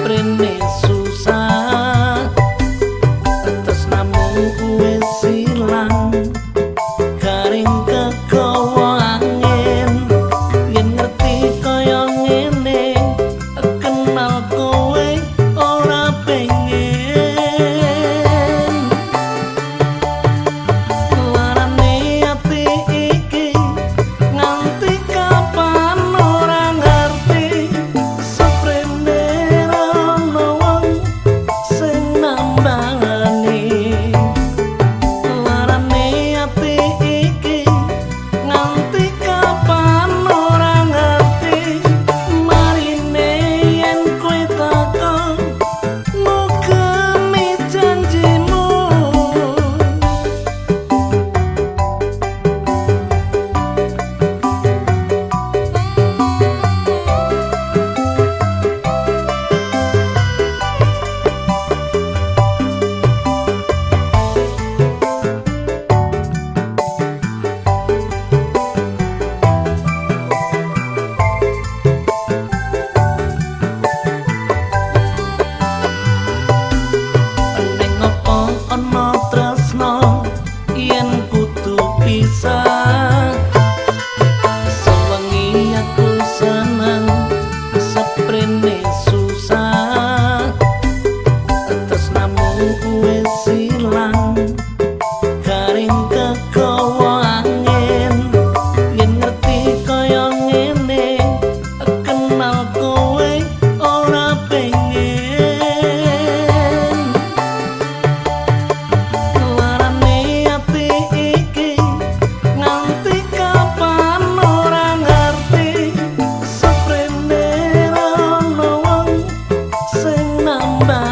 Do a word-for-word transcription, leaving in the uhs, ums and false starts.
seprene susah atas namung wis silang garing kegawa angin yen ngerti kaya ngene kenal kowe ora pengen larane ati iki nganti kapan ora ngerti seprene rono wong sing nambani larane ati iki nganti kapan ora ngerti marine yen kowe takon mugemi janjimu ning opo ana tresno yen kudu pisah sewengi aku seneng seprene susah atas namung wis silang garing kegawa angin yen ngerti kaya ngene kenal kowe ora pengen larane ati iki nganti kapan ora ngerti seprene rono wong sing nambah